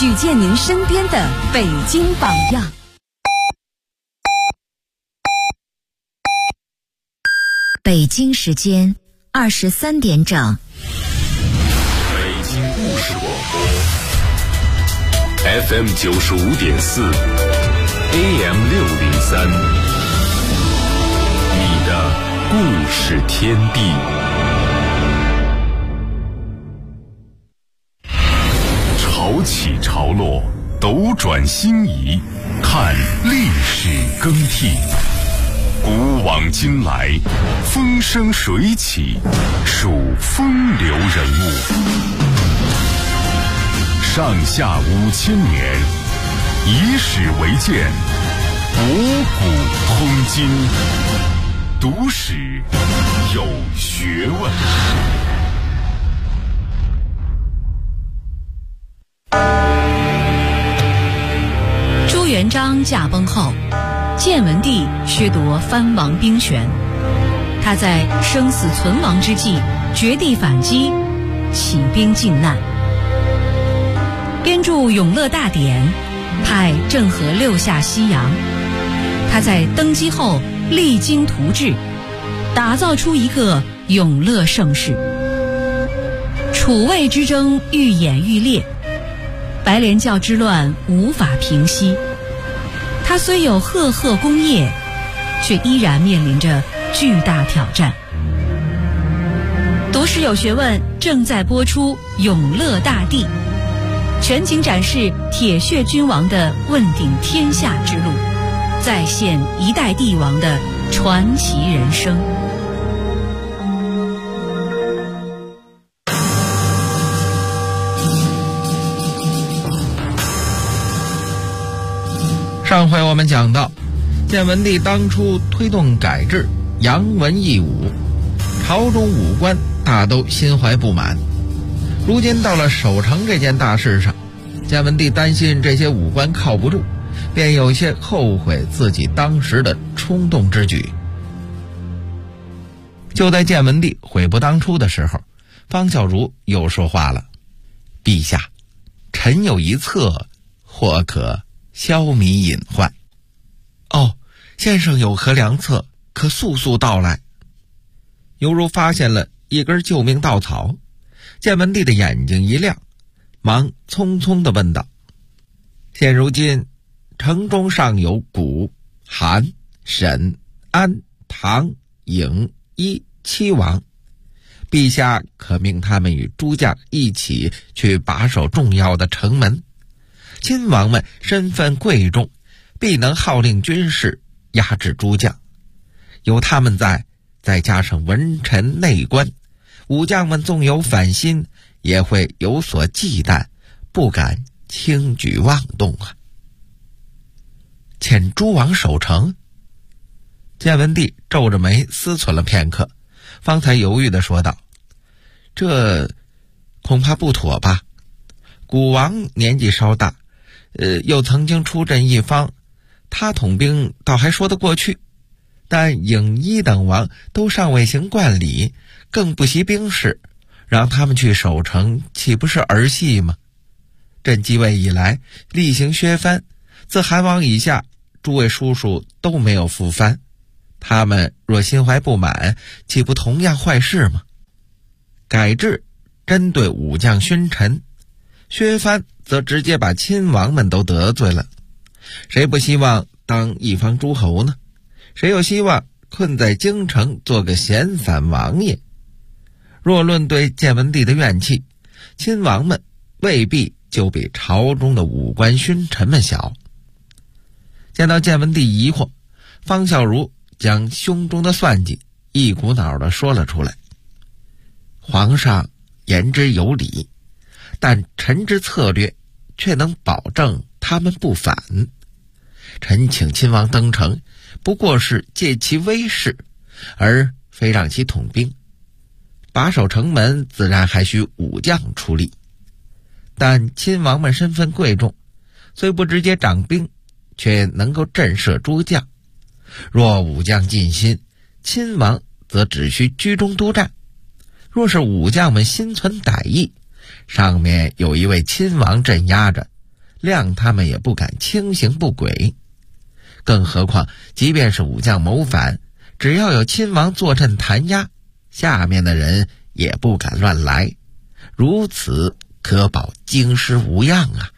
举荐您身边的北京榜样。 北京时间23点整。 北京故事广播 FM 95.4 AM 603，你的故事天地。潮起潮落，斗转星移，看历史更替。古往今来，风生水起，数风流人物。上下5000年，以史为鉴，博古通今，读史有学问。 朱元璋驾崩后，建文帝削夺藩王兵权，他在生死存亡之际绝地反击，起兵靖难，编著《永乐大典》，派郑和六下西洋。他在登基后励精图治，打造出一个永乐盛世。楚魏之争愈演愈烈，白莲教之乱无法平息。他虽有赫赫功业，却依然面临着巨大挑战。读史有学问正在播出《永乐大帝》，全景展示铁血君王的问鼎天下之路，再现一代帝王的传奇人生。 上回我们讲到，建文帝当初推动改制，扬文抑武，朝中武官大都心怀不满。如今到了守城这件大事上，建文帝担心这些武官靠不住，便有些后悔自己当时的冲动之举。就在建文帝悔不当初的时候，方孝孺又说话了：“陛下，臣有一策，或可消弭隐患。”“哦，先生有何良策，可速速道来。”犹如发现了一根救命稻草，建文帝的眼睛一亮，忙匆匆地问道：“现如今城中尚有谷、韩、沈、安、唐、颍、伊7王，陛下可命他们与诸将一起去把守重要的城门。亲王们身份贵重，必能号令军士，压制诸将。有他们在，再加上文臣内官，武将们纵有反心，也会有所忌惮，不敢轻举妄动啊。”遣诸王守城？建文帝皱着眉思忖了片刻，方才犹豫地说道：“这恐怕不妥吧。古王年纪稍大，又曾经出镇一方，他统兵倒还说得过去，但颍、伊等王都尚未行冠礼，更不习兵事，让他们去守城，岂不是儿戏吗？朕继位以来，例行削藩，自韩王以下，诸位叔叔都没有复藩，他们若心怀不满，岂不同样坏事吗？改制针对武将勋臣，削藩则直接把亲王们都得罪了。谁不希望当一方诸侯呢？谁又希望困在京城做个闲散王爷？若论对建文帝的怨气，亲王们未必就比朝中的武官勋臣们小。见到建文帝疑惑，方孝孺将胸中的算计一股脑地说了出来：“皇上言之有理，但臣之策略却能保证他们不反。臣请亲王登城，不过是借其威势，而非让其统兵。把守城门自然还需武将出力，但亲王们身份贵重，虽不直接掌兵，却能够震慑诸将。若武将尽心，亲王则只需居中督战；若是武将们心存歹意，上面有一位亲王镇压着， 谅他们也不敢轻行不轨。更何况即便是武将谋反，只要有亲王坐镇弹压，下面的人也不敢乱来，如此可保京师无恙啊。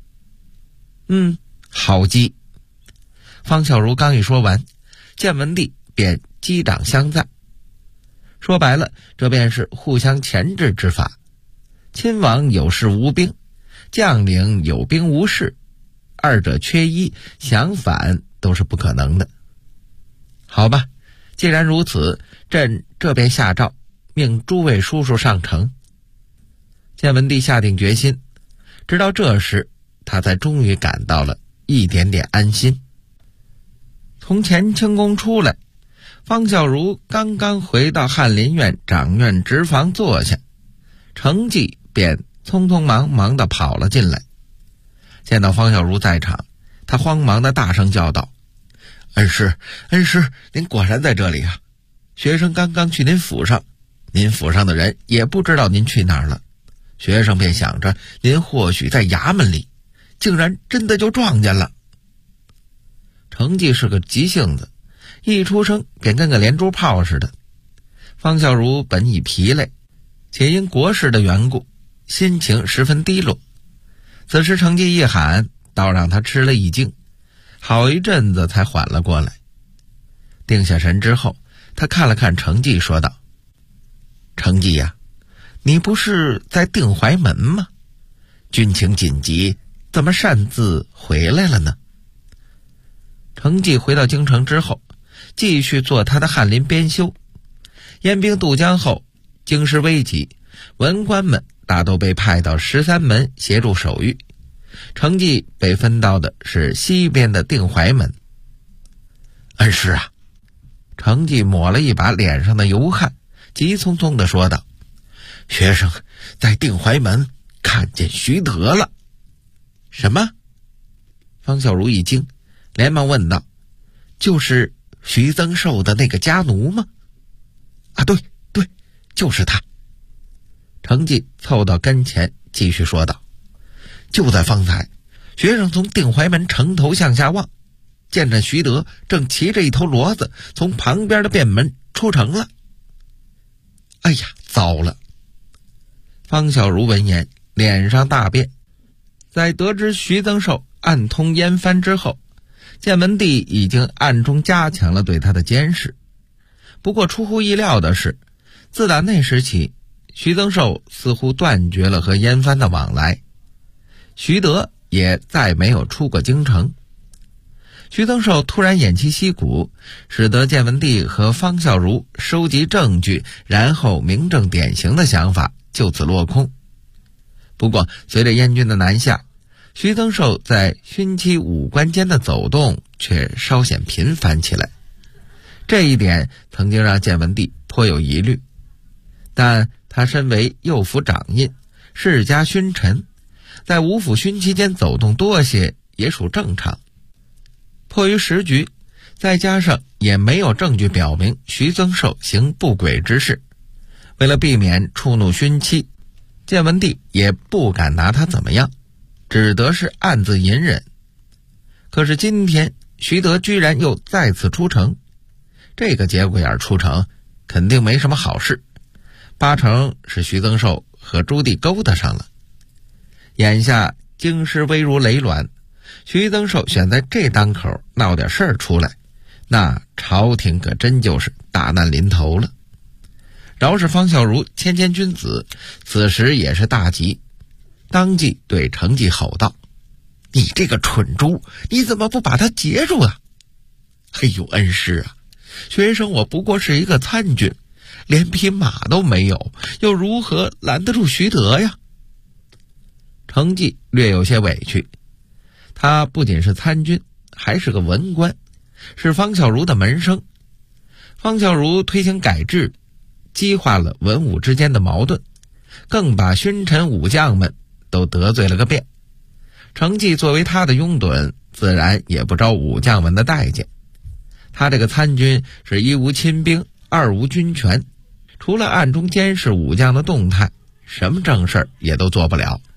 好计。方孝孺刚一说完，建文帝便击掌相赞。说白了，这便是互相钳制之法。亲王有事无兵，将领有兵无事，二者缺一，想反都是不可能的。好吧，既然如此，朕这便下诏，命诸位叔叔上呈。建文帝下定决心，直到这时，他才终于感到了一点点安心。从乾清宫出来，方孝孺刚刚回到翰林院掌院直房坐下，程济便匆匆忙忙地跑了进来。见到方孝孺在场，他慌忙地大声叫道：“恩师，您果然在这里啊！学生刚刚去您府上，您府上的人也不知道您去哪儿了。学生便想着您或许在衙门里，竟然真的就撞见了。”程济是个急性子，一出生便跟个连珠炮似的。方孝孺本已疲累，且因国事的缘故，心情十分低落。此时程济一喊，倒让他吃了一惊，好一阵子才缓了过来。定下神之后，他看了看程济，说道：“程济呀，你不是在定淮门吗？军情紧急，怎么擅自回来了呢？”程济回到京城之后，继续做他的翰林编修。燕兵渡江后，京师危急，文官们大都被派到13门协助守御，程济被分到的是西边的定淮门。恩师啊，程济抹了一把脸上的油汗，急匆匆地说道：“学生在定淮门看见徐德了。”什么？方孝孺一惊，连忙问道：“就是徐增寿的那个家奴吗？”“啊，对，就是他。”程济凑到跟前继续说道：“就在方才，学生从定淮门城头向下望，见着徐德正骑着一头骡子从旁边的便门出城了。”“哎呀，糟了！”方孝孺闻言脸上大变。在得知徐增寿暗通燕藩之后，建文帝已经暗中加强了对他的监视。不过出乎意料的是，自打那时起，徐增寿似乎断绝了和燕藩的往来，徐德也再没有出过京城。徐增寿突然偃旗息鼓，使得建文帝和方孝孺收集证据然后明正典刑的想法就此落空。不过随着燕军的南下，徐增寿在勋戚武官间的走动却稍显频繁起来，这一点曾经让建文帝颇有疑虑。但他身为右府掌印，世家勋臣，在五府勋戚间走动多些也属正常。迫于时局，再加上也没有证据表明徐增寿行不轨之事，为了避免触怒勋戚，建文帝也不敢拿他怎么样，只得是暗自隐忍。可是今天徐德居然又再次出城，这个节骨眼出城肯定没什么好事，八成是徐增寿和朱棣勾搭上了。眼下京师危如累卵，徐增寿选在这当口闹点事儿出来，那朝廷可真就是大难临头了。饶是方孝孺谦君子，此时也是大急，当即对程济吼道：“你这个蠢猪，你怎么不把他截住啊？”“哎呦，恩师啊，学生我不过是一个参军，连匹马都没有，又如何拦得住徐德呀？”程济略有些委屈，他不仅是参军，还是个文官，是方孝孺的门生。方孝孺推行改制，激化了文武之间的矛盾，更把勋臣武将们都得罪了个遍。程济作为他的拥趸，自然也不招武将们的待见。他这个参军是一无亲兵，二无军权，除了暗中监视武将的动态，什么正事也都做不了。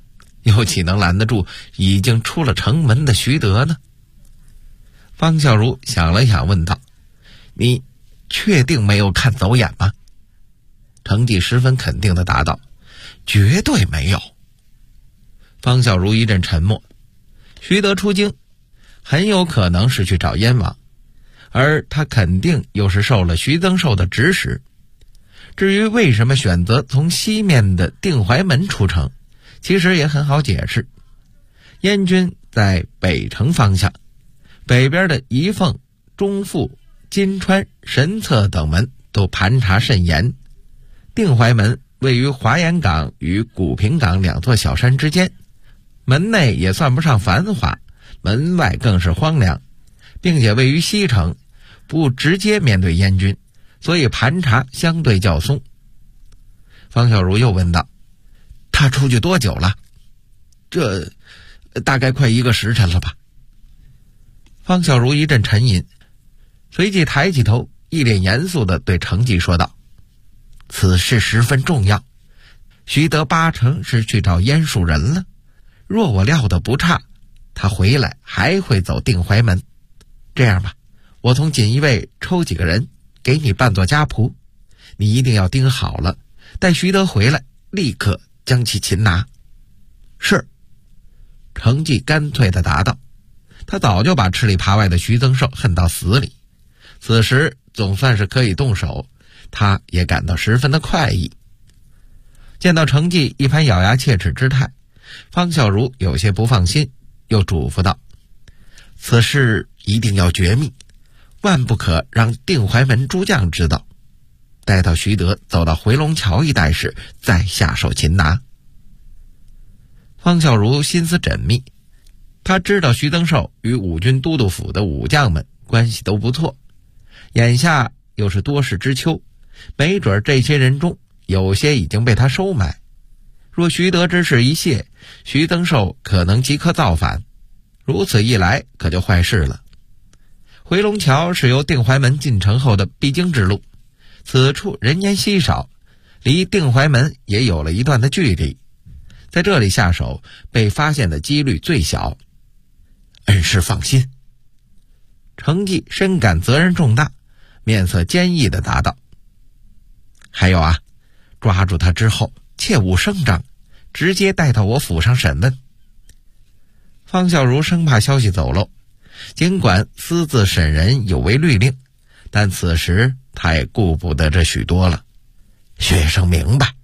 又岂能拦得住已经出了城门的徐德呢？方孝孺想了想问道：你确定没有看走眼吗？程济十分肯定地答道：绝对没有。方孝孺一阵沉默。徐德出京很有可能是去找燕王，而他肯定又是受了徐增寿的指使。至于为什么选择从西面的定淮门出城，其实也很好解释。燕军在北城方向，北边的仪凤、中阜、金川、神策等门都盘查甚严。定淮门位于华严港与古平港两座小山之间，门内也算不上繁华，门外更是荒凉，并且位于西城，不直接面对燕军，所以盘查相对较松。方孝孺又问道：他出去多久了？这大概快1个时辰了吧。方孝孺一阵沉吟，随即抬起头，一脸严肃地对程济说道：此事十分重要，徐德8成是去找燕蜀人了。若我料得不差，他回来还会走定淮门。这样吧，我从锦衣卫抽几个人给你扮作家仆，你一定要盯好了，待徐德回来立刻将其擒拿。是。程济干脆地答道。他早就把吃里扒外的徐增寿恨到死里，此时总算是可以动手，他也感到十分的快意。见到程济一番咬牙切齿之态，方孝孺有些不放心，又嘱咐道：此事一定要绝密，万不可让定淮门诸将知道，待到徐德走到回龙桥一带时再下手擒拿。方孝孺心思缜密，他知道徐增寿与五军都督府的武将们关系都不错，眼下又是多事之秋，没准这些人中有些已经被他收买。若徐德之事一泄，徐增寿可能即刻造反，如此一来可就坏事了。回龙桥是由定淮门进城后的必经之路，此处人烟稀少，离定淮门也有了一段的距离，在这里下手被发现的几率最小。恩师放心。程济深感责任重大，面色坚毅地答道：还有啊，抓住他之后切勿声张，直接带到我府上审问。方孝孺生怕消息走漏，尽管私自审人有违律令，但此时他也顾不得这许多了。学生明白。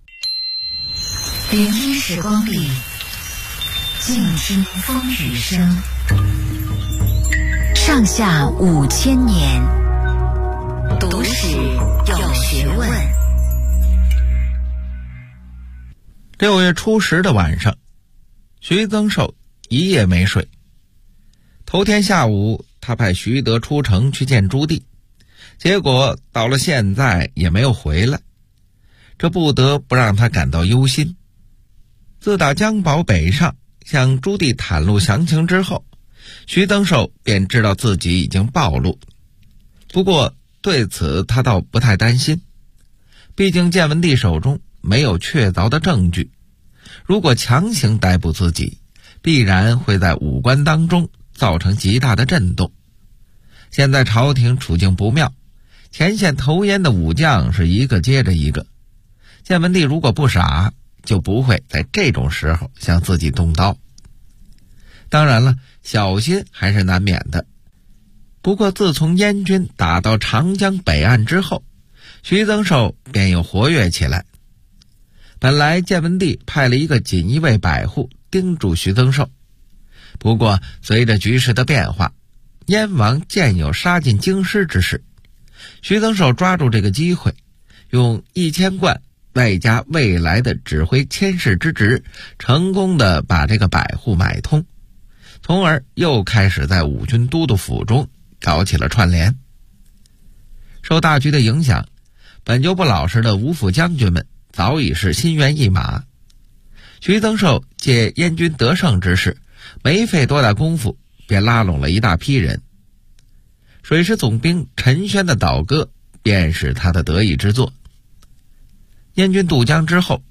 聆听时光里，静听风雨声。上下5000年，读史有学问。 6月初10的晚上，徐增寿一夜没睡。头天下午，他派徐德出城去见朱棣，结果到了现在也没有回来，这不得不让他感到忧心。自打姜宝北上向朱棣袒露详情之后，徐增寿便知道自己已经暴露。不过对此他倒不太担心，毕竟建文帝手中没有确凿的证据，如果强行逮捕自己，必然会在武官当中造成极大的震动。现在朝廷处境不妙，前线投烟的武将是一个接着一个，建文帝如果不傻，就不会在这种时候向自己动刀。当然了，小心还是难免的。不过自从燕军打到长江北岸之后，徐增寿便又活跃起来。本来建文帝派了一个锦衣卫百户盯住徐增寿，不过随着局势的变化，燕王渐有杀进京师之势，徐增寿抓住这个机会，用1000贯外加未来的指挥佥事之职，成功的把这个百户买通，从而又开始在五军都督府中搞起了串联。受大局的影响，本就不老实的五府将军们早已是心猿意马。徐增寿借燕军得胜之势，没费多大功夫便拉拢了一大批人。水师总兵陈宣的倒戈便是他的得意之作。燕军渡江之后，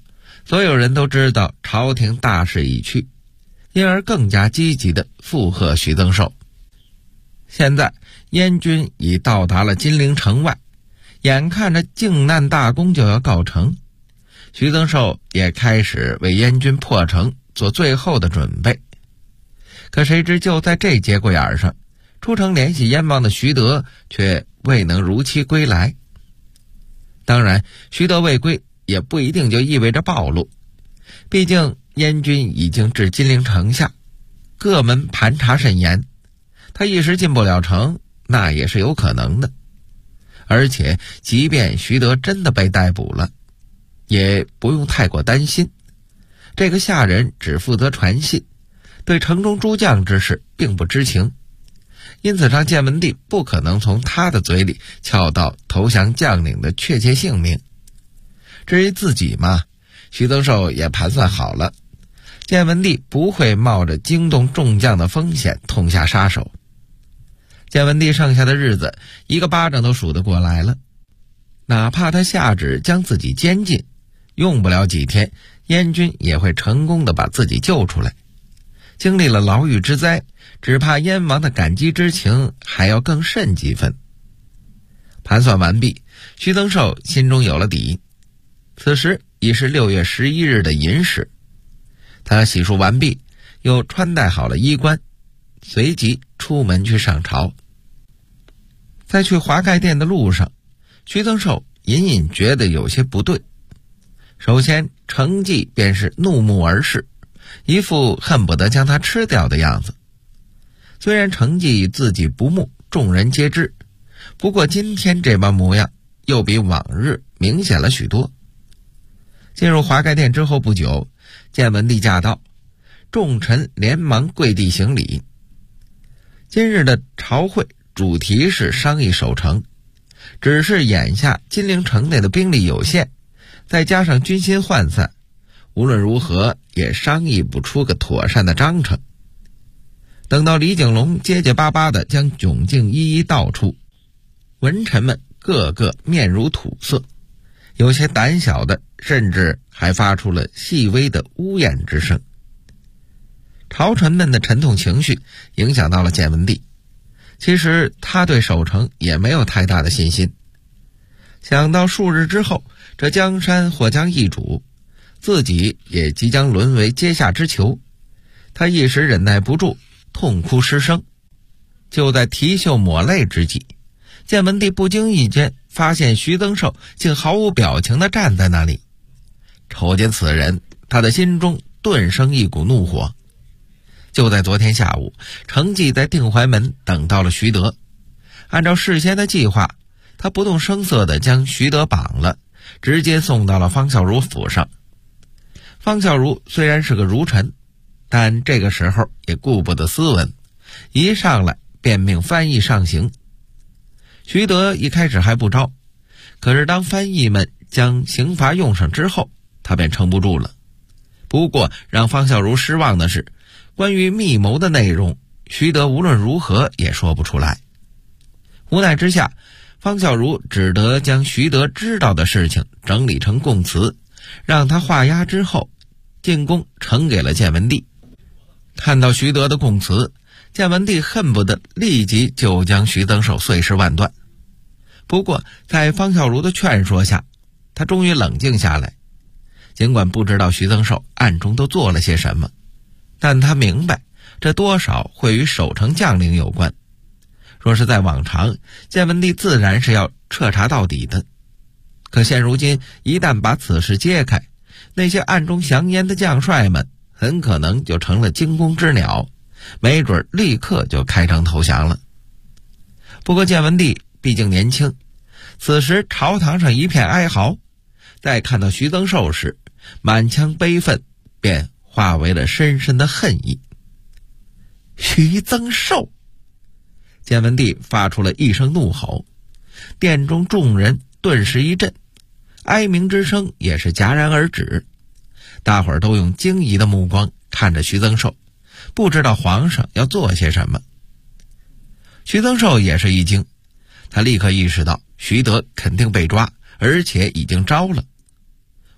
所有人都知道朝廷大势已去，因而更加积极地附和徐增寿。现在燕军已到达了金陵城外，眼看着靖难大功就要告成，徐增寿也开始为燕军破城做最后的准备。可谁知就在这节骨眼上，出城联系燕王的徐德却未能如期归来。当然，徐德未归也不一定就意味着暴露，毕竟燕军已经至金陵城下，各门盘查甚严，他一时进不了城，那也是有可能的。而且即便徐德真的被逮捕了，也不用太过担心，这个下人只负责传信，对城中诸将之事并不知情，因此让建文帝不可能从他的嘴里撬到投降将领的确切姓名。至于自己嘛，徐增寿也盘算好了，建文帝不会冒着惊动众将的风险痛下杀手。建文帝剩下的日子一个巴掌都数得过来了，哪怕他下旨将自己监禁，用不了几天，燕军也会成功地把自己救出来。经历了牢狱之灾，只怕燕王的感激之情还要更甚几分。盘算完毕，徐增寿心中有了底。此时已是6月11日的寅时，他洗漱完毕，又穿戴好了衣冠，随即出门去上朝。在去华盖殿的路上，徐增寿隐隐觉得有些不对。首先，程济便是怒目而视，一副恨不得将他吃掉的样子。虽然程济自己不睦，众人皆知，不过今天这般模样又比往日明显了许多。进入华盖殿之后不久，建文帝驾到，众臣连忙跪地行礼。今日的朝会主题是商议守城，只是眼下金陵城内的兵力有限，再加上军心涣散，无论如何也商议不出个妥善的章程。等到李景龙结结巴巴地将窘境一一道出，文臣们个个面如土色，有些胆小的甚至还发出了细微的呜咽之声。朝臣们的沉痛情绪影响到了建文帝，其实他对守城也没有太大的信心。想到数日之后这江山或将易主，自己也即将沦为阶下之囚，他一时忍耐不住，痛哭失声。就在啼袖抹泪之际，建文帝不经意间发现徐增寿竟毫无表情地站在那里。瞅见此人，他的心中顿生一股怒火。就在昨天下午，程济在定淮门等到了徐德，按照事先的计划，他不动声色地将徐德绑了，直接送到了方孝孺府上。方孝孺虽然是个儒臣，但这个时候也顾不得斯文，一上来便命翻译上刑。徐德一开始还不招，可是当翻译们将刑罚用上之后，他便撑不住了。不过让方孝孺失望的是，关于密谋的内容，徐德无论如何也说不出来。无奈之下，方孝孺只得将徐德知道的事情整理成供词，让他画押之后进宫呈给了建文帝。看到徐德的供词，建文帝恨不得立即就将徐增寿碎尸万段。不过在方孝孺的劝说下，他终于冷静下来。尽管不知道徐增寿暗中都做了些什么，但他明白这多少会与守城将领有关。若是在往常，建文帝自然是要彻查到底的。可现如今一旦把此事揭开，那些暗中降燕的将帅们很可能就成了惊弓之鸟，没准立刻就开城投降了。不过建文帝毕竟年轻，此时朝堂上一片哀嚎，再看到徐增寿时，满腔悲愤便化为了深深的恨意。徐增寿！建文帝发出了一声怒吼，殿中众人顿时一震，哀鸣之声也是戛然而止。大伙儿都用惊疑的目光看着徐增寿，不知道皇上要做些什么。徐增寿也是一惊，他立刻意识到徐德肯定被抓，而且已经招了。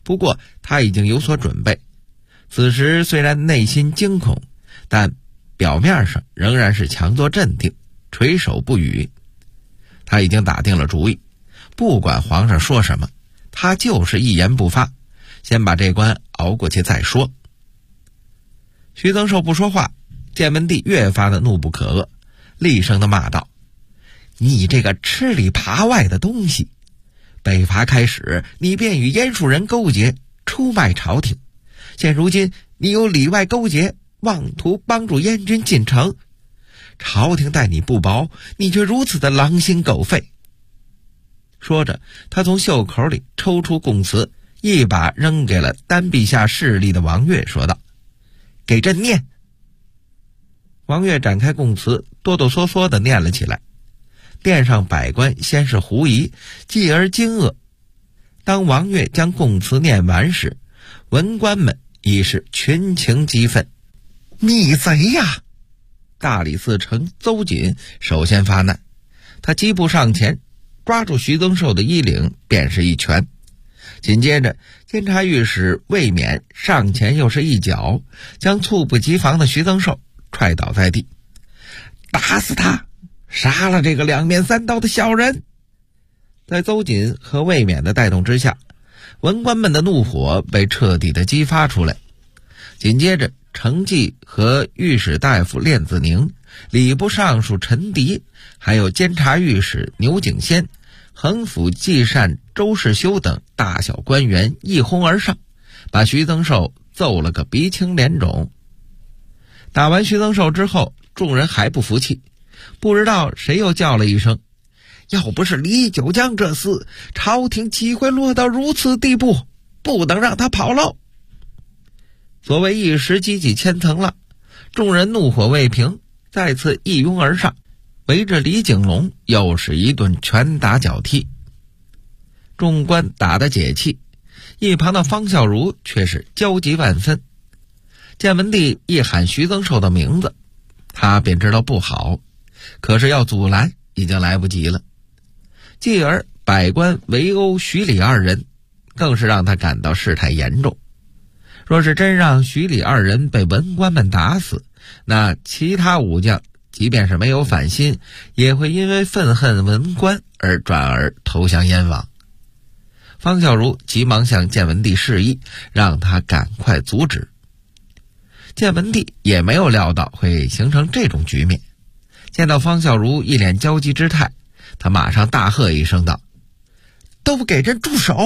不过他已经有所准备，此时虽然内心惊恐，但表面上仍然是强作镇定，垂首不语。他已经打定了主意，不管皇上说什么，他就是一言不发，先把这关熬过去再说。徐增寿不说话，建文帝越发的怒不可遏，厉声的骂道：你这个吃里扒外的东西，北伐开始你便与燕蜀人勾结，出卖朝廷，现如今你又里外勾结，妄图帮助燕军进城，朝廷待你不薄，你却如此的狼心狗肺。说着，他从袖口里抽出供词，一把扔给了单臂下势力的王悦，说道：给朕念。王悦展开供词，哆哆嗦嗦地念了起来。殿上百官先是狐疑，继而惊愕。当王悦将供词念完时，文官们已是群情激愤。逆贼呀！大理寺丞邹瑾首先发难，他疾步上前，抓住徐增寿的衣领，便是一拳。紧接着，监察御史魏冕上前又是一脚，将猝不及防的徐增寿踹倒在地。打死他！杀了这个两面三刀的小人！在邹瑾和魏冕的带动之下，文官们的怒火被彻底的激发出来。紧接着，程济和御史大夫练子宁、礼部尚书陈迪，还有监察御史牛景先、衡府纪善周世修等大小官员一哄而上，把徐增寿揍了个鼻青脸肿。打完徐增寿之后，众人还不服气，不知道谁又叫了一声：要不是李九江这厮，朝廷岂会落到如此地步，不能让他跑喽。所谓一时激起千层浪，众人怒火未平，再次一拥而上，围着李景龙又是一顿拳打脚踢。众官打得解气，一旁的方孝孺却是焦急万分。建文帝一喊徐增寿的名字，他便知道不好，可是要阻拦已经来不及了。继而百官围殴徐李二人，更是让他感到事态严重。若是真让徐李二人被文官们打死，那其他武将即便是没有反心，也会因为愤恨文官而转而投降燕王。方孝孺急忙向建文帝示意，让他赶快阻止。建文帝也没有料到会形成这种局面，见到方孝孺一脸焦急之态，他马上大喝一声道：都给朕住手！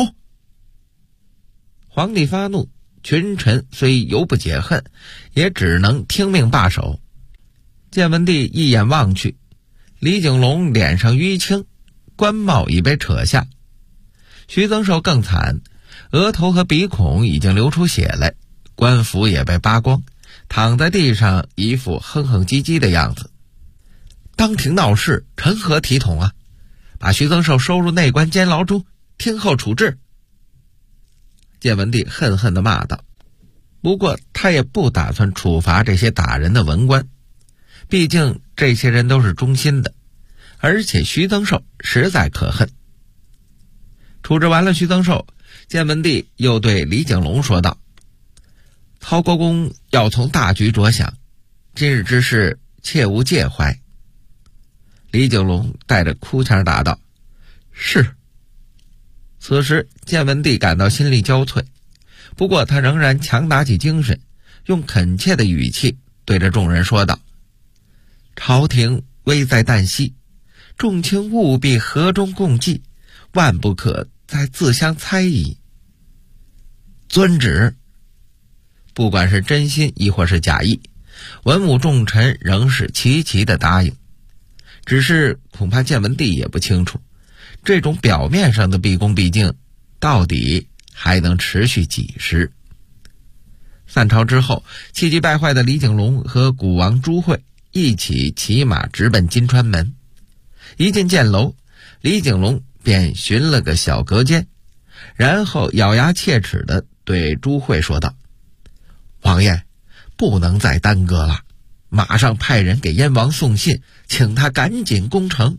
皇帝发怒，群臣虽犹不解恨，也只能听命罢手。建文帝一眼望去，李景龙脸上淤青，冠帽已被扯下。徐增寿更惨，额头和鼻孔已经流出血来，官服也被扒光，躺在地上一副哼哼唧唧的样子。当庭闹事，成何体统啊！把徐增寿收入内官监牢中，听候处置。建文帝恨恨地骂道。不过他也不打算处罚这些打人的文官，毕竟这些人都是忠心的，而且徐增寿实在可恨。处置完了徐增寿，建文帝又对李景龙说道：曹国公要从大局着想，今日之事切勿介怀。李景龙带着哭腔答道：是。此时建文帝感到心力交瘁，不过他仍然强打起精神，用恳切的语气对着众人说道：朝廷危在旦夕，众卿务必和衷共济，万不可再自相猜疑。遵旨。不管是真心亦或是假意，文武重臣仍是齐齐的答应。只是恐怕建文帝也不清楚，这种表面上的毕恭毕敬，到底还能持续几时？散朝之后，气急败坏的李景龙和古王朱惠一起骑马直奔金川门。一进箭楼，李景龙便寻了个小隔间，然后咬牙切齿地对朱惠说道：王爷，不能再耽搁了，马上派人给燕王送信，请他赶紧攻城。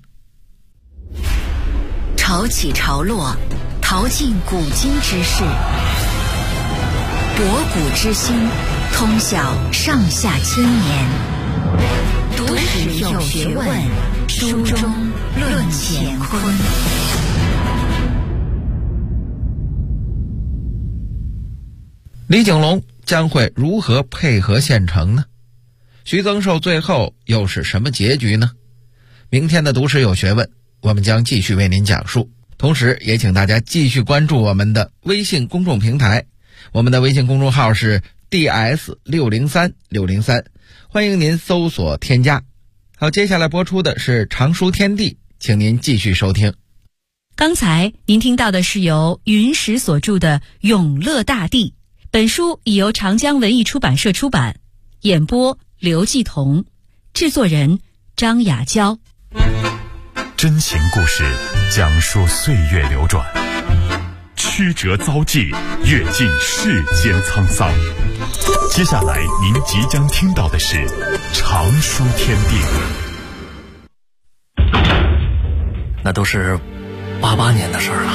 潮起潮落，淘尽古今之事， 博古之心，通晓上下千年。读史有学问，书中论乾坤。 李景龙将会如何配合县城呢？徐增寿最后又是什么结局呢？明天的读史有学问，我们将继续为您讲述。同时也请大家继续关注我们的微信公众平台，我们的微信公众号是 DS603603，欢迎您搜索添加。好，接下来播出的是常书天地，请您继续收听。 刚才您听到的是由云石所著的《永乐大帝》，本书已由长江文艺出版社出版，演播刘继彤，制作人张雅娇。 真情故事讲述岁月流转，曲折遭际，阅尽世间沧桑。接下来您即将听到的是常书天地。 那都是88年的事儿了，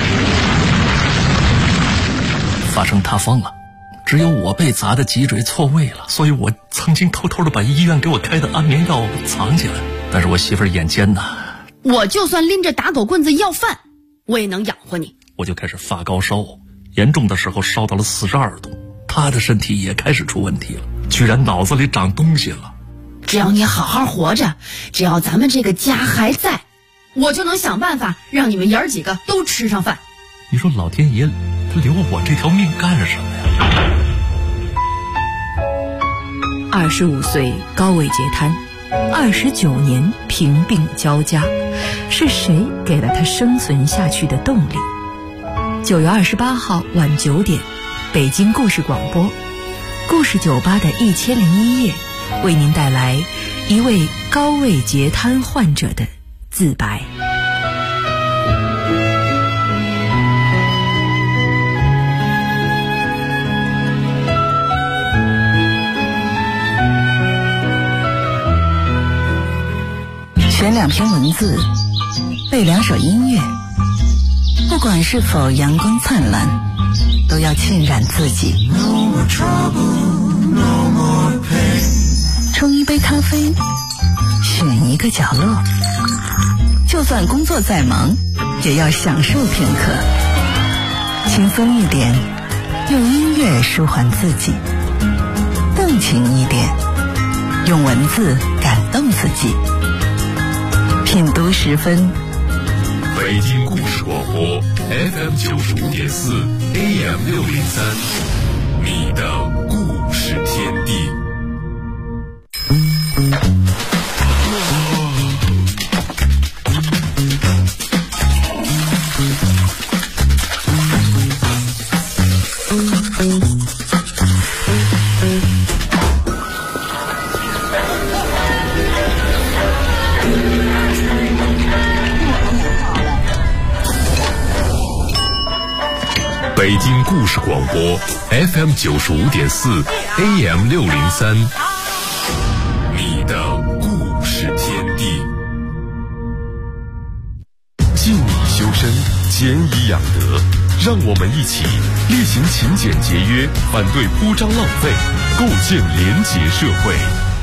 发生塌方了，只有我被砸的脊椎错位了，所以我曾经偷偷的把医院给我开的安眠药藏起来，但是我媳妇儿眼尖呐， 我就算拎着打狗棍子要饭，我也能养活你。 我就开始发高烧，严重的时候烧到了42度，她的身体也开始出问题了，居然脑子里长东西了。 只要你好好活着，只要咱们这个家还在，我就能想办法让你们爷儿几个都吃上饭。 你说老天爷他留我这条命干什么呀 ？25岁高位截瘫，29年贫病交加，是谁给了他生存下去的动力？9月28号晚9点，北京故事广播，故事酒吧的1001夜，为您带来一位高位截瘫患者的自白。 选2篇文字，背2首音乐，不管是否阳光灿烂，都要浸染自己。冲一杯咖啡，选一个角落，就算工作再忙，也要享受片刻。轻松一点，用音乐舒缓自己；动情一点，用文字感动自己。品读10分， 北京故事广播 FM 95.4 AM 603，你的故事天地。北京故事广播 FM 95.4 AM 603，你的故事天地。静以修身，俭以养德，让我们一起力行勤俭节约，反对铺张浪费，构建廉洁社会。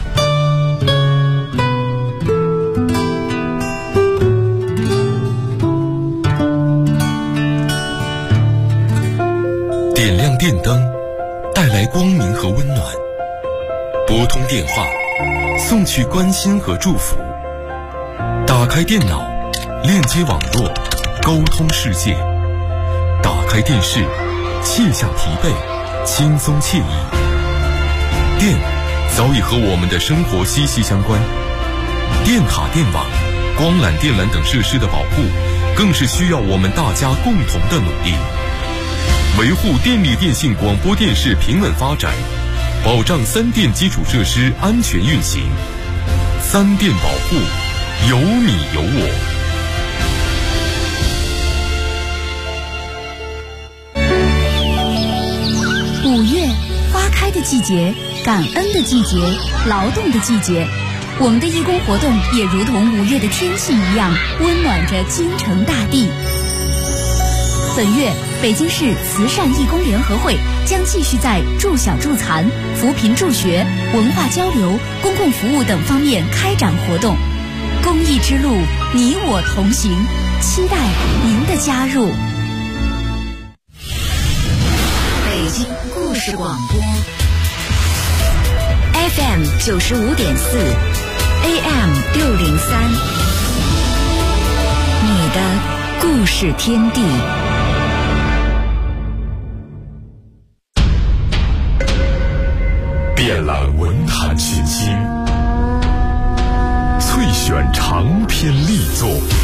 点亮电灯，带来光明和温暖；拨通电话，送去关心和祝福；打开电脑，链接网络，沟通世界；打开电视，卸下疲惫，轻松惬意。电早已和我们的生活息息相关，电塔、电网、光缆、电缆等设施的保护，更是需要我们大家共同的努力。维护电力电信广播电视平稳发展，保障3电基础设施安全运行。3电保护，有你有我。 5月，花开的季节，感恩的季节，劳动的季节。我们的义工活动也如同5月的天气一样，温暖着京城大地。本月北京市慈善义工联合会将继续在助小助残、扶贫助学、文化交流、公共服务等方面开展活动。公益之路，你我同行，期待您的加入。 北京故事广播 FM 95.4 AM 603，你的故事天地。 遍览文坛群星，萃选长篇力作，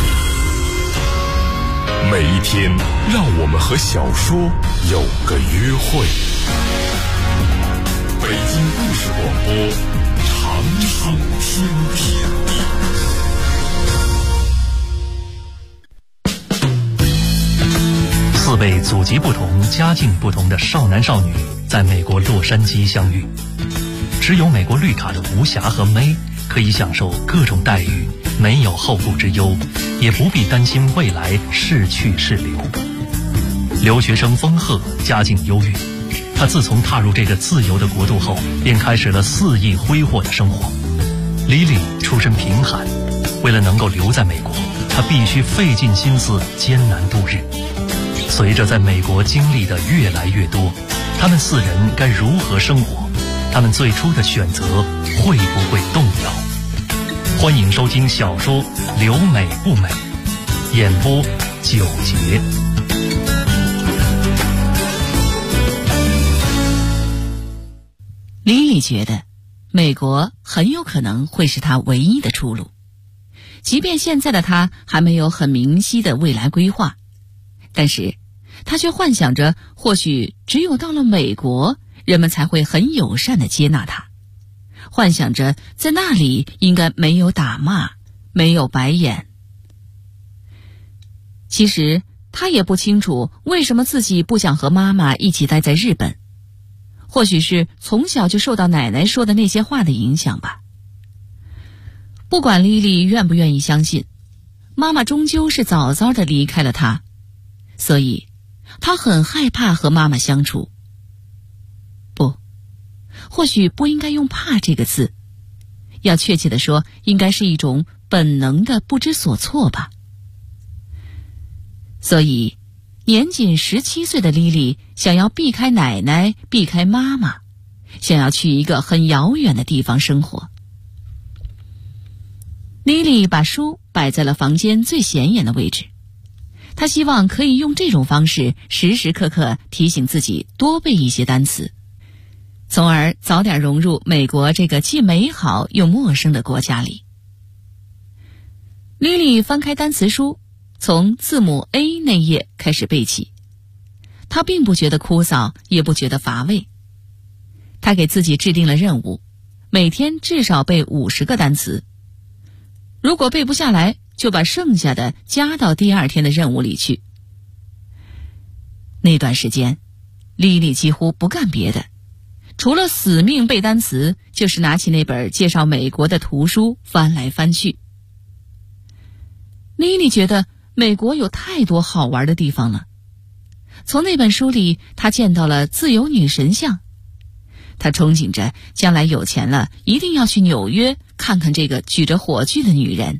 每一天让我们和小说有个约会。北京故事广播，长春天地。 4位祖籍不同、家境不同的少男少女在美国洛杉矶相遇。持有美国绿卡的吴霞和May可以享受各种待遇，没有后顾之忧，也不必担心未来是去是留。留学生丰鹤家境优越，他自从踏入这个自由的国度后，便开始了肆意挥霍的生活。Lily 出身贫寒，为了能够留在美国，他必须费尽心思艰难度日。随着在美国经历的越来越多，他们4人该如何生活？他们最初的选择会不会动摇？欢迎收听小说《留美不美》，演播9节。 莉莉觉得美国很有可能会是她唯一的出路，即便现在的她还没有很明晰的未来规划，但是她却幻想着或许只有到了美国，人们才会很友善地接纳她，幻想着在那里应该没有打骂，没有白眼。其实她也不清楚为什么自己不想和妈妈一起待在日本，或许是从小就受到奶奶说的那些话的影响吧。不管莉莉愿不愿意相信，妈妈终究是早早地离开了她，所以她很害怕和妈妈相处。不，或许不应该用怕这个字，要确切地说，应该是一种本能的不知所措吧。所以年仅17岁的莉莉想要避开奶奶，避开妈妈，想要去一个很遥远的地方生活。莉莉把书摆在了房间最显眼的位置，她希望可以用这种方式时时刻刻提醒自己多背一些单词，从而早点融入美国这个既美好又陌生的国家里。莉莉翻开单词书，从字母 A 那页开始背起，她并不觉得枯燥，也不觉得乏味。她给自己制定了任务，每天至少背50个单词，如果背不下来，就把剩下的加到第2天的任务里去。那段时间，莉莉几乎不干别的，除了死命背单词，就是拿起那本介绍美国的图书翻来翻去。莉莉觉得美国有太多好玩的地方了。从那本书里，她见到了自由女神像，她憧憬着将来有钱了，一定要去纽约看看这个举着火炬的女人。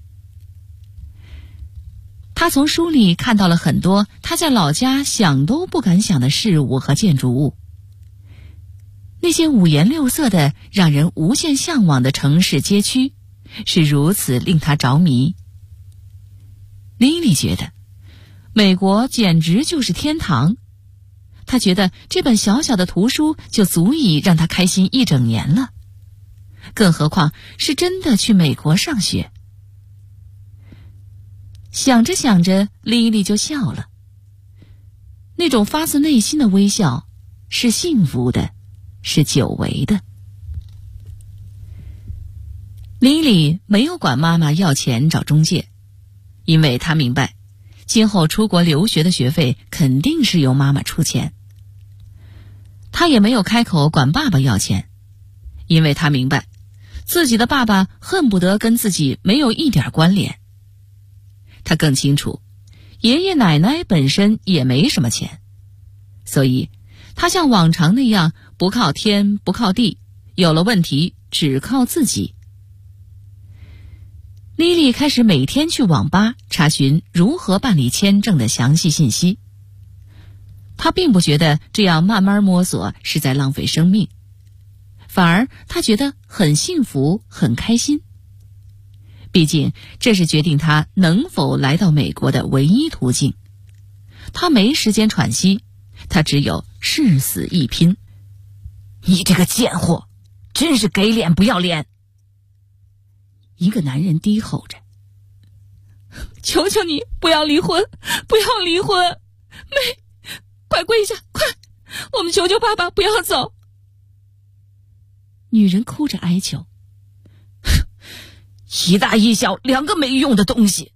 她从书里看到了很多她在老家想都不敢想的事物和建筑物，那些五颜六色的让人无限向往的城市街区是如此令她着迷。莉莉觉得美国简直就是天堂，她觉得这本小小的图书就足以让她开心1整年了，更何况是真的去美国上学。想着想着，莉莉就笑了，那种发自内心的微笑是幸福的，是久违的。莉莉没有管妈妈要钱找中介，因为她明白今后出国留学的学费肯定是由妈妈出钱。她也没有开口管爸爸要钱，因为她明白自己的爸爸恨不得跟自己没有一点关联。她更清楚爷爷奶奶本身也没什么钱， 所以她像往常那样不靠天不靠地，有了问题只靠自己。莉莉开始每天去网吧查询如何办理签证的详细信息。她并不觉得这样慢慢摸索是在浪费生命，反而她觉得很幸福很开心。毕竟这是决定她能否来到美国的唯一途径。她没时间喘息，她只有誓死一拼。 你这个贱货，真是给脸不要脸！ 一个男人低吼着：“求求你，不要离婚，不要离婚！妹，快跪下，快！我们求求爸爸不要走！”女人哭着哀求：“ 一大一小，两个没用的东西！”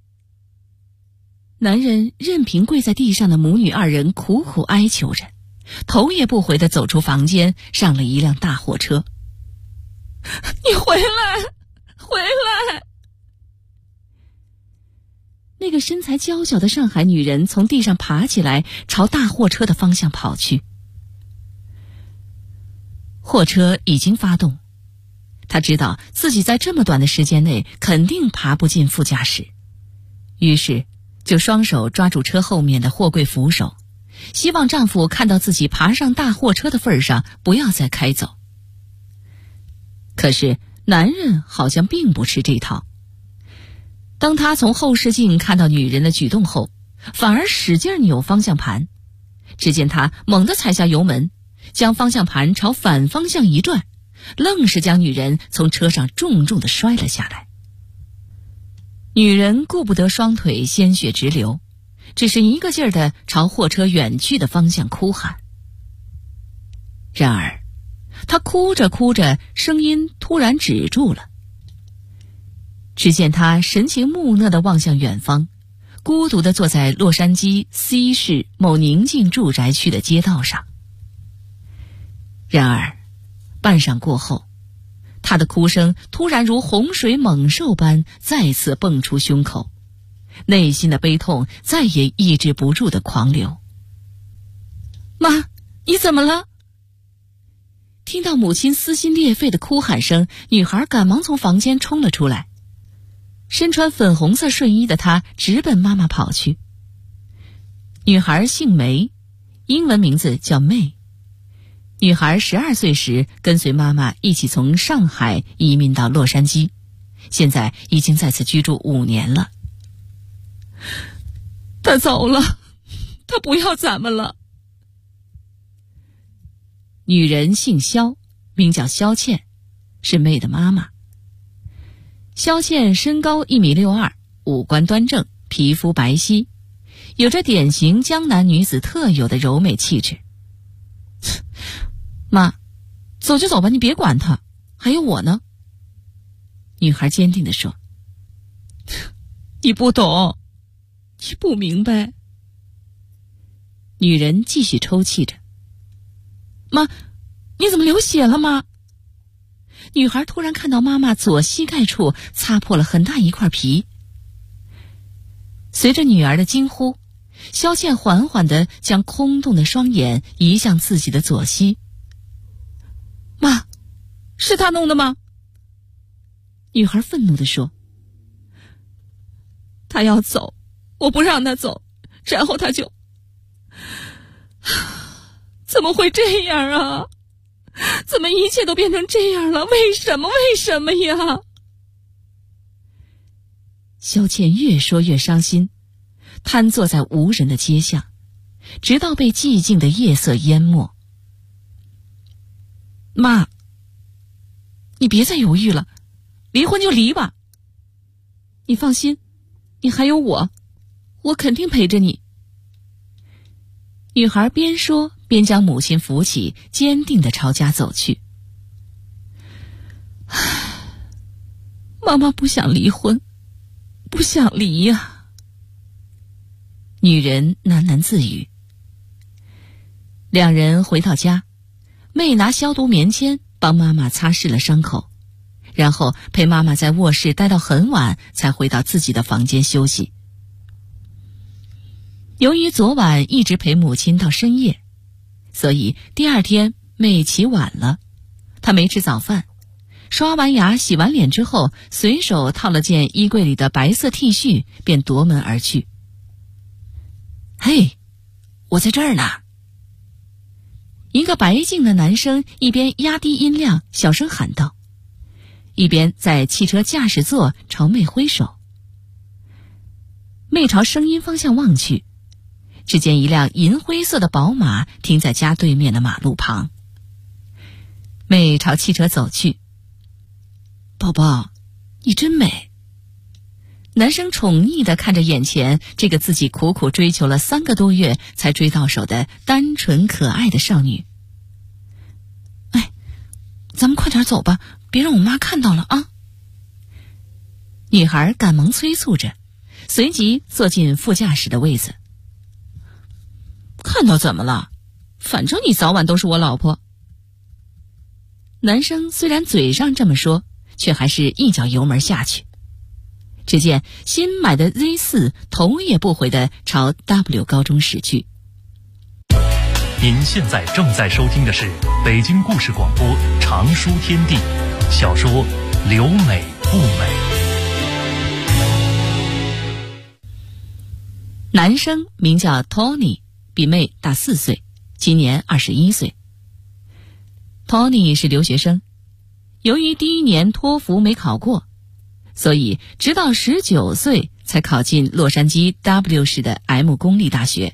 男人任凭跪在地上的母女二人苦苦哀求着，头也不回地走出房间，上了一辆大货车。“你回来！回来！”那个身材娇小的上海女人从地上爬起来，朝大货车的方向跑去。货车已经发动，她知道自己在这么短的时间内肯定爬不进副驾驶，于是就双手抓住车后面的货柜扶手，希望丈夫看到自己爬上大货车的份上，不要再开走。可是男人好像并不吃这套。当他从后视镜看到女人的举动后，反而使劲扭方向盘。只见他猛地踩下油门，将方向盘朝反方向一转，愣是将女人从车上重重地摔了下来。女人顾不得双腿鲜血直流，只是一个劲儿地朝货车远去的方向哭喊。然而她哭着哭着，声音突然止住了。只见她神情木讷地望向远方，孤独地坐在洛杉矶 C 市某宁静住宅区的街道上。然而半晌过后，她的哭声突然如洪水猛兽般再次蹦出胸口，内心的悲痛再也抑制不住的狂流。“妈，你怎么了？”听到母亲撕心裂肺的哭喊声，女孩赶忙从房间冲了出来。身穿粉红色睡衣的她直奔妈妈跑去。女孩姓梅，英文名字叫妹。女孩12岁时跟随妈妈一起从上海移民到洛杉矶，现在已经在此居住5年了。“她走了，她不要咱们了。”女人姓肖，名叫肖倩，是妹的妈妈。肖倩身高1.62米，五官端正，皮肤白皙，有着典型江南女子特有的柔美气质。“妈，走就走吧，你别管她，还有我呢。”女孩坚定地说。“你不懂，你不明白。”女人继续抽泣着。“妈，你怎么流血了吗？”女孩突然看到妈妈左膝盖处擦破了很大一块皮。随着女儿的惊呼，肖倩缓缓地将空洞的双眼移向自己的左膝。“妈，是他弄的吗？”女孩愤怒地说。“他要走，我不让他走，然后他就……怎么会这样啊？怎么一切都变成这样了？为什么？为什么呀？”肖倩越说越伤心，瘫坐在无人的街巷，直到被寂静的夜色淹没。“妈，你别再犹豫了，离婚就离吧。你放心，你还有我，我肯定陪着你。”女孩边说边将母亲扶起，坚定地朝家走去。“妈妈不想离婚，不想离呀。”女人喃喃自语。两人回到家，妹拿消毒棉签帮妈妈擦拭了伤口，然后陪妈妈在卧室待到很晚，才回到自己的房间休息。 由于昨晚一直陪母亲到深夜，所以第二天妹起晚了，她没吃早饭，刷完牙洗完脸之后，随手套了件衣柜里的白色 T 恤便夺门而去。嘿，我在这儿呢。一个白净的男生一边压低音量小声喊道，一边在汽车驾驶座朝妹挥手。妹朝声音方向望去，只见一辆银灰色的宝马停在家对面的马路旁。妹朝汽车走去。宝宝，你真美。男生宠溺地看着眼前这个自己苦苦追求了3个多月才追到手的单纯可爱的少女。哎，咱们快点走吧，别让我妈看到了啊。女孩赶忙催促着，随即坐进副驾驶的位子。看到怎么了？反正你早晚都是我老婆。男生虽然嘴上这么说，却还是一脚油门下去。只见新买的 Z4 头也不回地朝 W 高中驶去。 您现在正在收听的是北京故事广播长书天地小说《留美不美》。 男生名叫 Tony， 比妹大4岁，今年21岁。Tony 是留学生，由于第1年托福没考过，所以直到19岁才考进洛杉矶 W 市的 M 公立大学。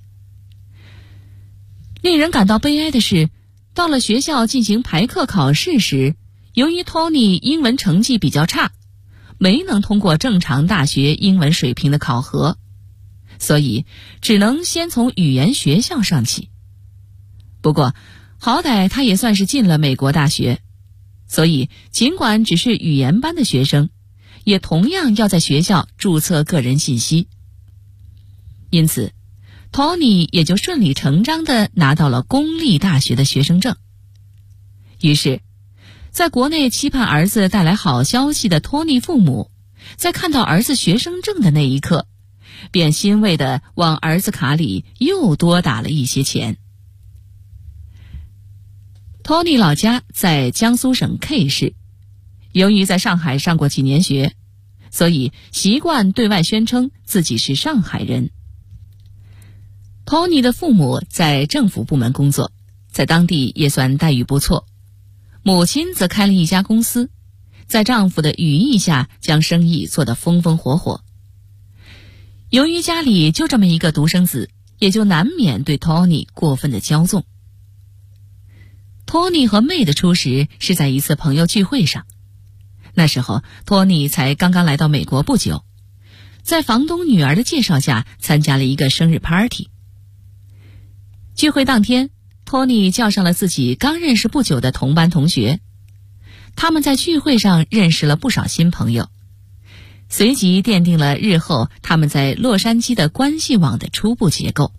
令人感到悲哀的是，到了学校进行排课考试时，由于 Tony 英文成绩比较差，没能通过正常大学英文水平的考核，所以只能先从语言学校上起。不过好歹他也算是进了美国大学，所以尽管只是语言班的学生，也同样要在学校注册个人信息。因此 Tony 也就顺理成章地拿到了公立大学的学生证。于是在国内期盼儿子带来好消息的 Tony 父母，在看到儿子学生证的那一刻，便欣慰地往儿子卡里又多打了一些钱。Tony 老家在江苏省 K 市，由于在上海上过几年学，所以习惯对外宣称自己是上海人。Tony 的父母在政府部门工作，在当地也算待遇不错。母亲则开了一家公司，在丈夫的羽翼下将生意做得风风火火。由于家里就这么一个独生子，也就难免对 Tony 过分的骄纵。Tony 和妹的初识是在一次朋友聚会上，那时候 Tony 才刚刚来到美国不久，在房东女儿的介绍下参加了一个生日 party。 聚会当天， Tony 叫上了自己刚认识不久的同班同学，他们在聚会上认识了不少新朋友，随即奠定了日后他们在洛杉矶的关系网的初步结构。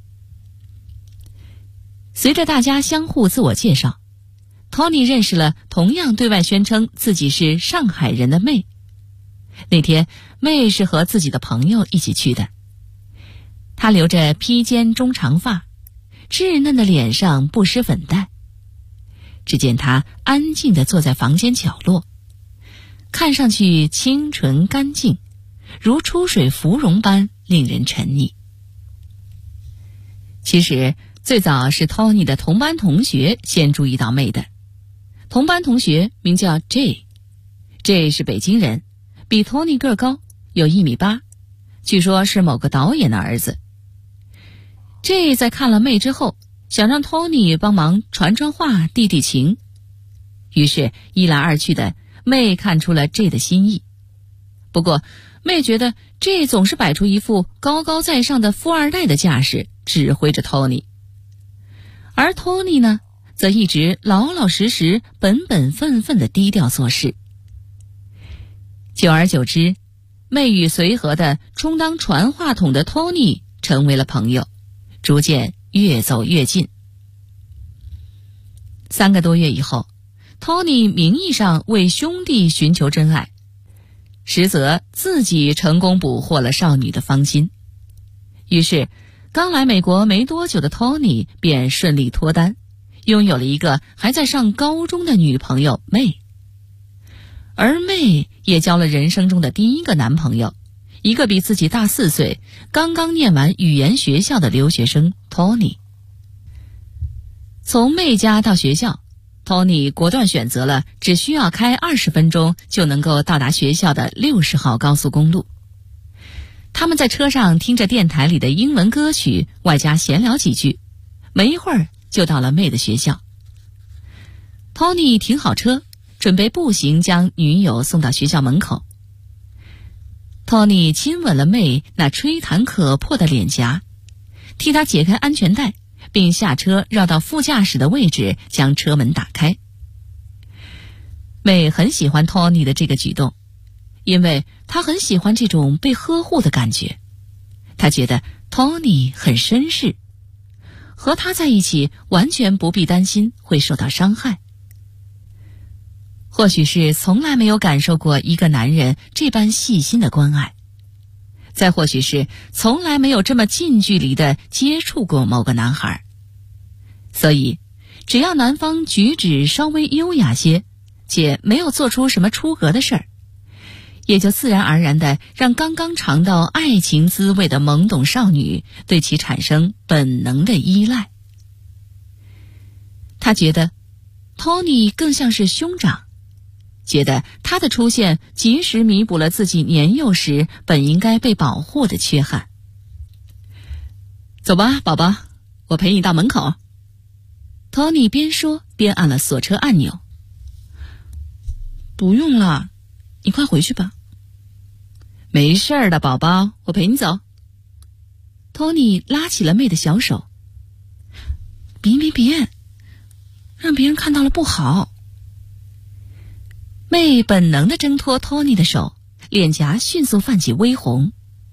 随着大家相互自我介绍， Tony 认识了同样对外宣称自己是上海人的妹。那天妹是和自己的朋友一起去的，她留着披肩中长发，稚嫩的脸上不施粉黛。只见她安静地坐在房间角落，看上去清纯干净，如出水芙蓉般令人沉溺。其实最早是 Tony 的同班同学先注意到妹的。同班同学名叫 J 是北京人，比 Tony 个高，有1.8米，据说是某个导演的儿子。J 在看了妹之后，想让 Tony 帮忙传话递情，于是一来二去的，妹看出了 J 的心意。不过妹觉得 J 总是摆出一副高高在上的富二代的架势，指挥着 Tony， 而 Tony 呢则一直老老实实本本分分的低调做事。久而久之，妹与随和的充当传话筒的 Tony 成为了朋友，逐渐越走越近。3个多月以后， Tony 名义上为兄弟寻求真爱，实则自己成功捕获了少女的芳心。于是刚来美国没多久的 Tony 便顺利脱单，拥有了一个还在上高中的女朋友 May。而 May 也交了人生中的第一个男朋友，一个比自己大4岁、刚刚念完语言学校的留学生 Tony。从 May 家到学校， Tony 果断选择了只需要开20分钟就能够到达学校的60号高速公路。他们在车上听着电台里的英文歌曲，外加闲聊几句，没一会儿就到了 May 的学校。 Tony 停好车，准备步行将女友送到学校门口。 Tony 亲吻了 May 那吹弹可破的脸颊，替她解开安全带，并下车绕到副驾驶的位置将车门打开。 May 很喜欢 Tony 的这个举动，因为她很喜欢这种被呵护的感觉。她觉得 Tony 很绅士，和他在一起完全不必担心会受到伤害。或许是从来没有感受过一个男人这般细心的关爱，再或许是从来没有这么近距离地接触过某个男孩，所以只要男方举止稍微优雅些，且没有做出什么出格的事儿，也就自然而然地让刚刚尝到爱情滋味的懵懂少女对其产生本能的依赖。他觉得 Tony 更像是兄长，觉得他的出现及时弥补了自己年幼时本应该被保护的缺憾。走吧，宝宝，我陪你到门口。 Tony 边说边按了锁车按钮。不用了，你快回去吧。没事儿的，宝宝，我陪你走。 Tony 拉起了妹的小手。别，让别人看到了不好。妹本能地挣脱 Tony 的手，脸颊迅速泛起微红。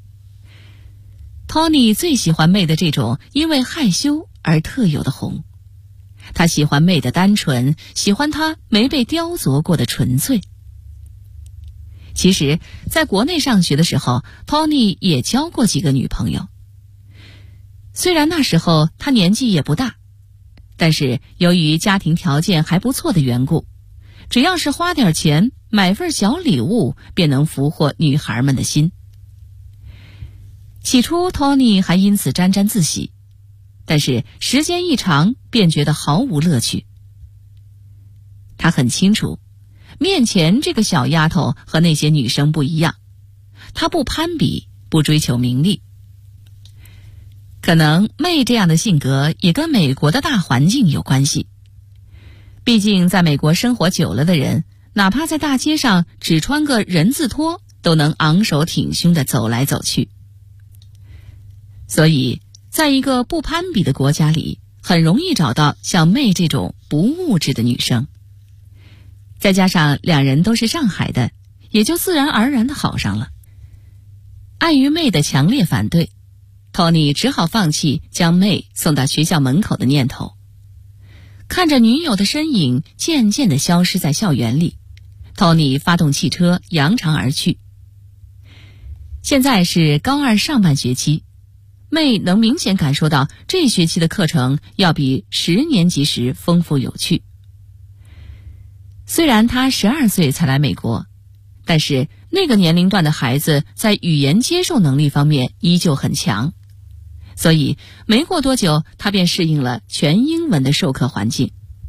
Tony 最喜欢妹的这种因为害羞而特有的红，他喜欢妹的单纯，喜欢她没被雕琢过的纯粹。其实在国内上学的时候， Tony 也交过几个女朋友，虽然那时候他年纪也不大，但是由于家庭条件还不错的缘故，只要是花点钱买份小礼物，便能俘获女孩们的心。起初 Tony 还因此沾沾自喜，但是时间一长便觉得毫无乐趣。他很清楚，面前这个小丫头和那些女生不一样，她不攀比，不追求名利。可能妹这样的性格也跟美国的大环境有关系，毕竟在美国生活久了的人，哪怕在大街上只穿个人字拖，都能昂首挺胸地走来走去。所以在一个不攀比的国家里，很容易找到像妹这种不物质的女生。再加上两人都是上海的，也就自然而然地好上了。碍于妹的强烈反对， Tony 只好放弃将妹送到学校门口的念头。看着女友的身影渐渐地消失在校园里， Tony 发动汽车扬长而去。现在是高2上半学期，妹能明显感受到这学期的课程要比10年级时丰富有趣。虽然她12岁才来美国，但是那个年龄段的孩子在语言接受能力方面依旧很强，所以没过多久，她便适应了全英文的授课环境。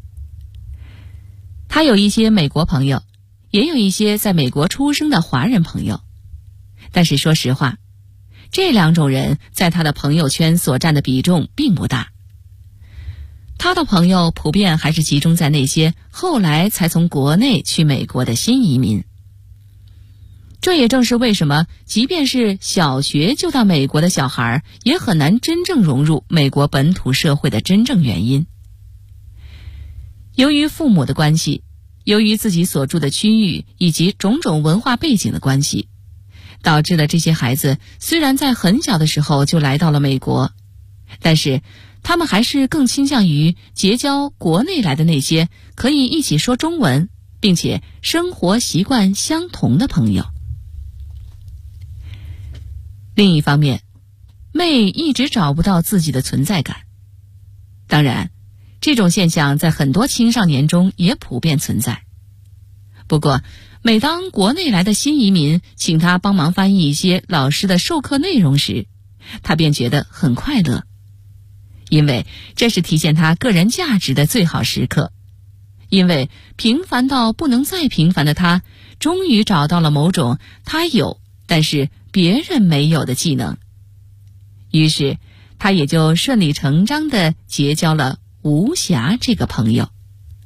她有一些美国朋友，也有一些在美国出生的华人朋友，但是说实话，这两种人在他的朋友圈所占的比重并不大。他的朋友普遍还是集中在那些后来才从国内去美国的新移民。这也正是为什么即便是小学就到美国的小孩，也很难真正融入美国本土社会的真正原因。由于父母的关系，由于自己所住的区域以及种种文化背景的关系，导致了这些孩子虽然在很小的时候就来到了美国，但是他们还是更倾向于结交国内来的那些可以一起说中文，并且生活习惯相同的朋友。另一方面， 妹一直找不到自己的存在感。当然，这种现象在很多青少年中也普遍存在。不过，每当国内来的新移民请他帮忙翻译一些老师的授课内容时，他便觉得很快乐，因为这是体现他个人价值的最好时刻。因为平凡到不能再平凡的他，终于找到了某种他有但是别人没有的技能。于是他也就顺理成章地结交了吴霞这个朋友。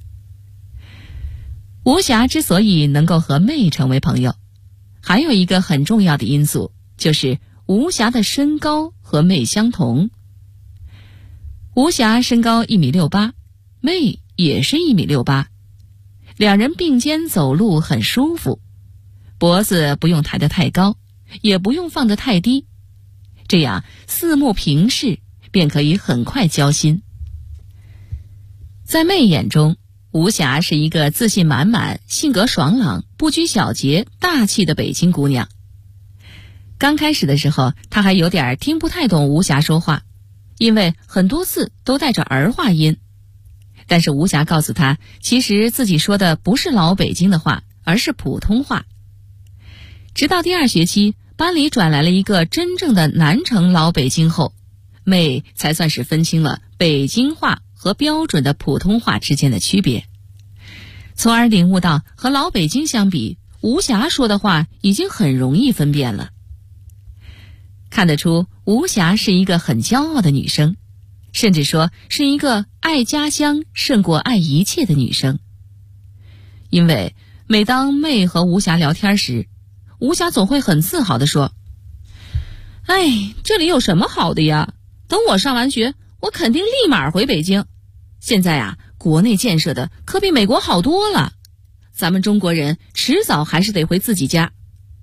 吴霞之所以能够和妹成为朋友，还有一个很重要的因素，就是吴霞的身高和妹相同。吴霞身高1.68米，妹也是1.68米，两人并肩走路很舒服，脖子不用抬得太高，也不用放得太低，这样四目平视便可以很快交心。在妹眼中，吴霞是一个自信满满、性格爽朗、不拘小节、大气的北京姑娘。刚开始的时候，她还有点听不太懂吴霞说话，因为很多字都带着儿化音。但是吴霞告诉她，其实自己说的不是老北京的话，而是普通话。直到第2学期，班里转来了一个真正的南城老北京后，妹才算是分清了北京话和标准的普通话之间的区别，从而领悟到和老北京相比，吴霞说的话已经很容易分辨了。看得出吴霞是一个很骄傲的女生，甚至说是一个爱家乡胜过爱一切的女生。因为每当妹和吴霞聊天时，吴霞总会很自豪地说：哎，这里有什么好的呀？等我上完学，我肯定立马回北京。现在啊，国内建设的可比美国好多了，咱们中国人迟早还是得回自己家。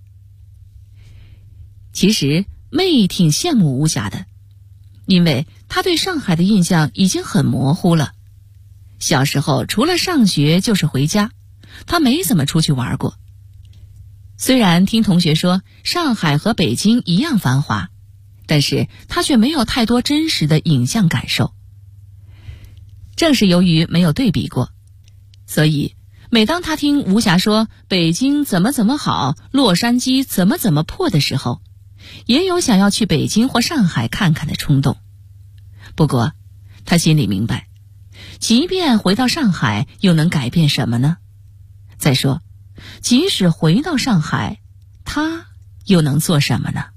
其实妹挺羡慕吴霞的，因为她对上海的印象已经很模糊了。小时候除了上学就是回家，她没怎么出去玩过。虽然听同学说上海和北京一样繁华，但是她却没有太多真实的影像感受。正是由于没有对比过，所以每当她听吴霞说北京怎么怎么好，洛杉矶怎么怎么破的时候，也有想要去北京或上海看看的冲动。不过她心里明白，即便回到上海又能改变什么呢？再说即使回到上海，她又能做什么呢？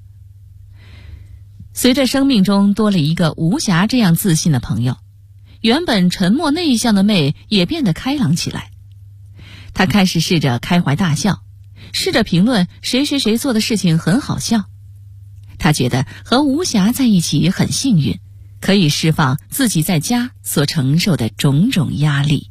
随着生命中多了一个吴霞这样自信的朋友，原本沉默内向的妹也变得开朗起来。她开始试着开怀大笑，试着评论谁谁谁做的事情很好笑。她觉得和吴霞在一起很幸运，可以释放自己在家所承受的种种压力。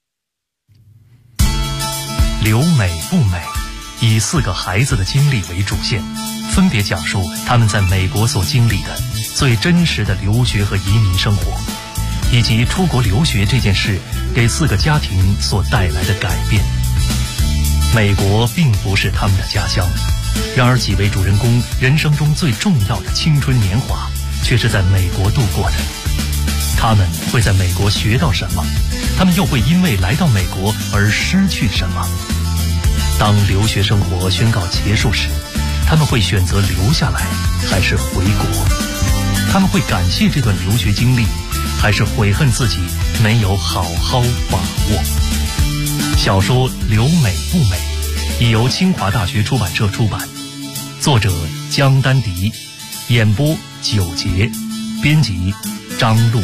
留美不美，以4个孩子的经历为主线，分别讲述他们在美国所经历的最真实的留学和移民生活，以及出国留学这件事给4个家庭所带来的改变。美国并不是他们的家乡，然而几位主人公人生中最重要的青春年华却是在美国度过的。他们会在美国学到什么？他们又会因为来到美国而失去什么？当留学生活宣告结束时，他们会选择留下来还是回国？他们会感谢这段留学经历，还是悔恨自己没有好好把握？小说《留美不美》已由清华大学出版社出版，作者江丹迪，演播9节，编辑张璐。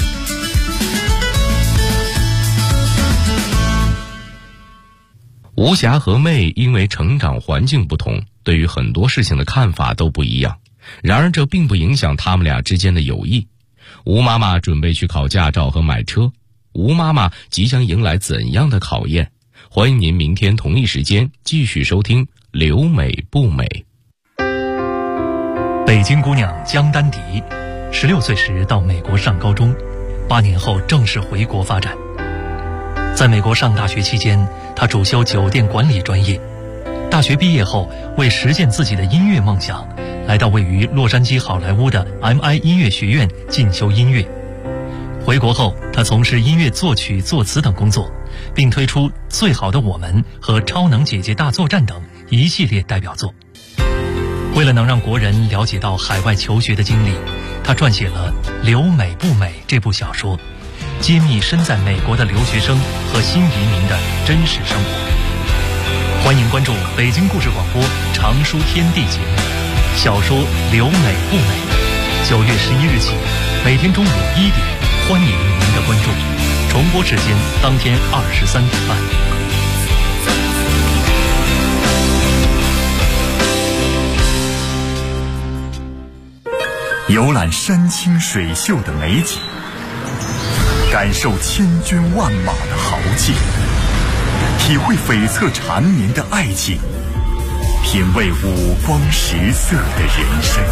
吴霞和妹因为成长环境不同，对于很多事情的看法都不一样，然而这并不影响他们俩之间的友谊。吴妈妈准备去考驾照和买车，吴妈妈即将迎来怎样的考验？欢迎您明天同一时间继续收听《留美不美》。 北京姑娘江丹迪，16岁时到美国上高中，8年后正式回国发展。在美国上大学期间，她主修酒店管理专业， 大学毕业后，为实现自己的音乐梦想，来到位于洛杉矶好莱坞的 MI 音乐学院进修音乐。回国后，他从事音乐作曲、作词等工作，并推出《最好的我们》和《超能姐姐大作战》等一系列代表作。为了能让国人了解到海外求学的经历，他撰写了《留美不美》这部小说，揭秘身在美国的留学生和新移民的真实生活。欢迎关注北京故事广播常书天地节目小说《留美不美》，9月11日起，每天中午1点，欢迎您的关注。重播时间当天23点半。 游览山清水秀的美景，感受千军万马的豪气，体会悱恻缠绵的爱情，品味五光十色的人生。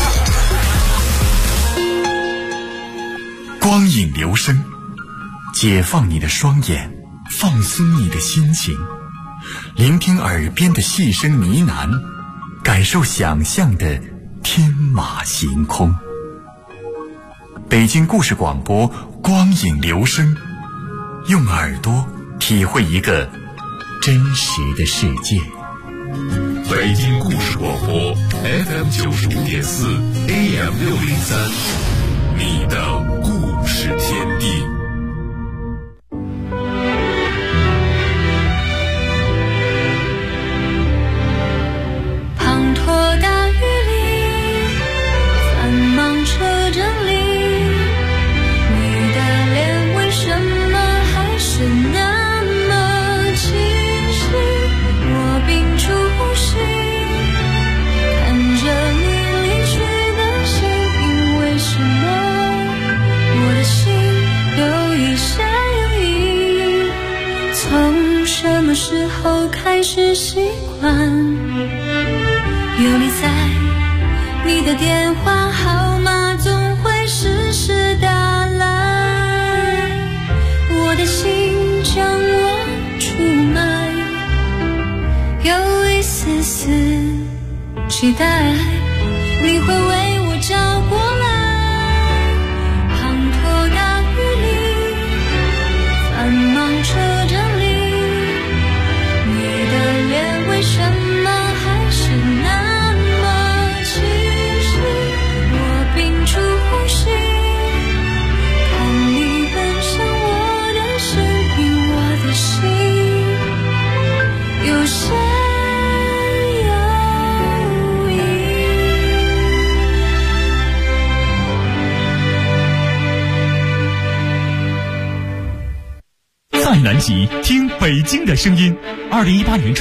光影留声，解放你的双眼，放松你的心情，聆听耳边的细声呢喃，感受想象的天马行空。北京故事广播光影留声，用耳朵体会一个真实的世界。 北京故事广播 FM 95.4 AM 603，你的故事天地。 滂沱大雨里，繁忙车阵里，你的脸为什么还是那么清晰？我屏住呼吸，看着你离去的身影，为什么我的心有一下有一？从什么时候开始习惯有你在，你的电话号码总会时时打来，我的心将我出卖，有一丝丝期待你会为我找过来。滂沱大雨里，繁忙车阵里，你的脸为什么还是那么清晰？我屏住呼吸，看你奔向我的身影，我的心有些在南极听北京的声音。2018年